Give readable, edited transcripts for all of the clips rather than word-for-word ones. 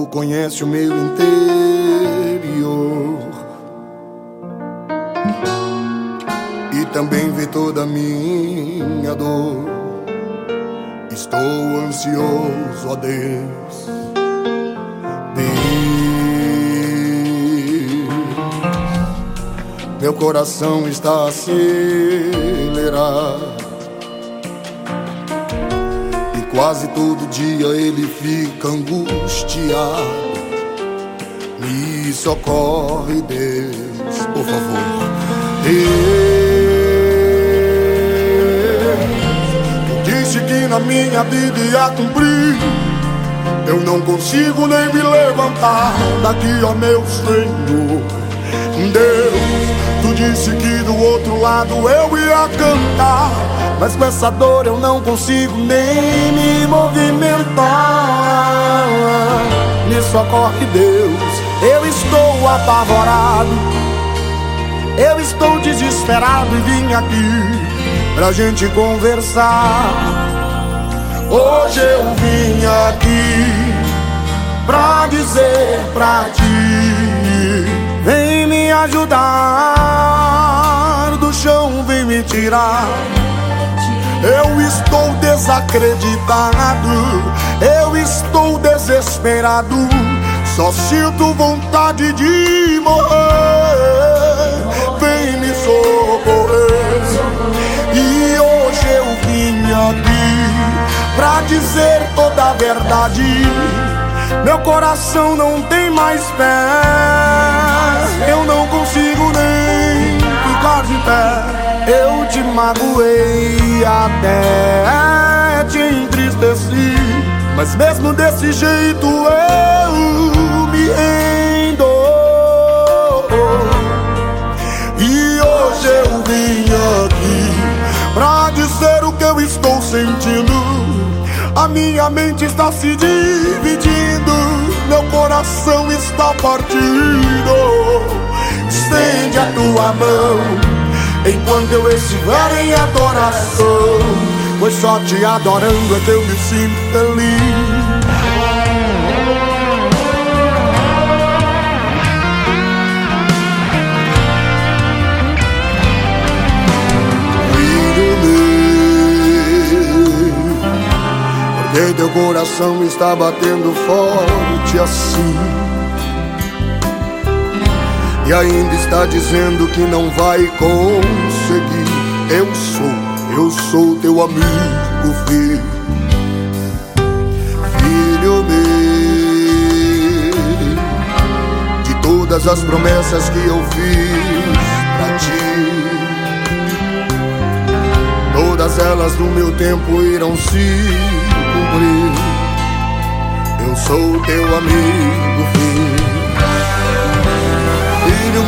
conhece o meu interior e também vê toda a minha dor. Estou ansioso, ó Deus, meu coração está acelerado e quase todo dia ele fica angustiado. Me socorre, Deus, por favor. Tu disse que na minha vida ia cumprir. Eu não consigo nem me levantar daqui, ó meu Senhor. Deus, tu disse que do outro lado eu ia cantar, mas com essa dor eu não consigo nem me movimentar. Me socorre, Deus, eu estou apavorado, eu estou desesperado e vim aqui pra gente conversar. Hoje eu vim aqui pra dizer pra ti: vem me ajudar, do chão vem me tirar. Eu estou desacreditado, eu estou desesperado, só sinto vontade de morrer. Vem me socorrer. E hoje eu vim aqui pra dizer toda a verdade. Meu coração não tem mais pé, eu não consigo nem ficar de pé. Eu te magoei, até te entristeci, mas mesmo desse jeito eu me rendo. E hoje eu vim aqui pra dizer o que eu estou sentindo. A minha mente está se dividindo, meu coração está partido. Estende a tua mão enquanto eu estiver em adoração, pois só te adorando é que eu me sinto feliz. Porque teu coração está batendo forte assim e ainda está dizendo que não vai conseguir. Eu sou teu amigo, filho. Filho meu, de todas as promessas que eu fiz pra ti, todas elas no meu tempo irão se cumprir. Eu sou teu amigo, filho. Filho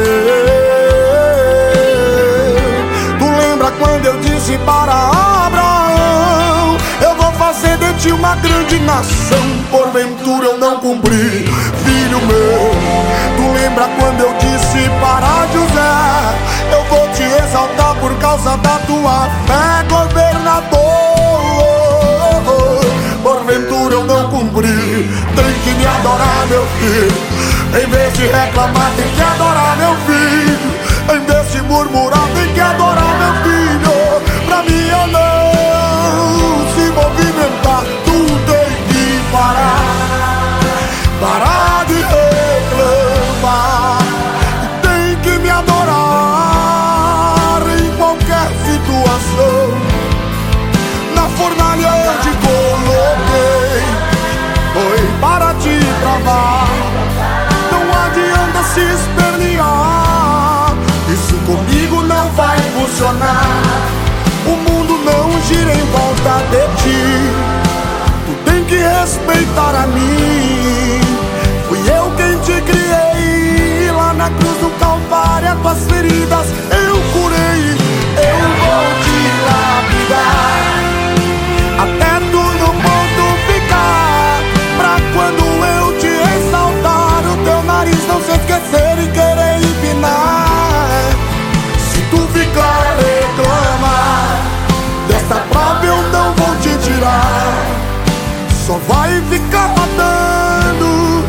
meu, tu lembra quando eu disse para Abraão: eu vou fazer de ti uma grande nação? Porventura eu não cumpri. Filho meu, tu lembra quando eu disse para José: eu vou te exaltar por causa da tua fé, governador? Porventura eu não cumpri. Tem que me adorar, meu filho. Em vez de reclamar, tem que adorar, meu filho. Em vez de murmurar, tem que adorar, meu filho. Pra mim eu não se movimentar, tu tem que parar. Parar de reclamar. Tem que me adorar em qualquer situação. Na fornalha eu te coloquei, foi para te provar. Não adianta se espernear, isso comigo não vai funcionar. O mundo não gira em volta de ti, tu tem que respeitar a mim. Fui eu quem te criei, lá na cruz do Calvário as tuas feridas eu curei. Eu vou te lapidar até tu no ponto ficar, pra quando eu te exaltar o teu nariz não se esquecer e querer empinar. Se tu ficar reclamar, dessa prova eu não vou te tirar, só vai ficar matando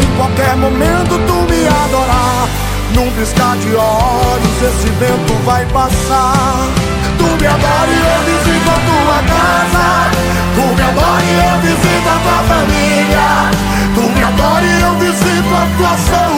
em qualquer momento tu me adorar. Num piscar de olhos esse vento vai passar. Tu me adora e eu visito a tua casa. Tu me adora e eu visito a tua família. Tu me adora e eu visito a tua sombra.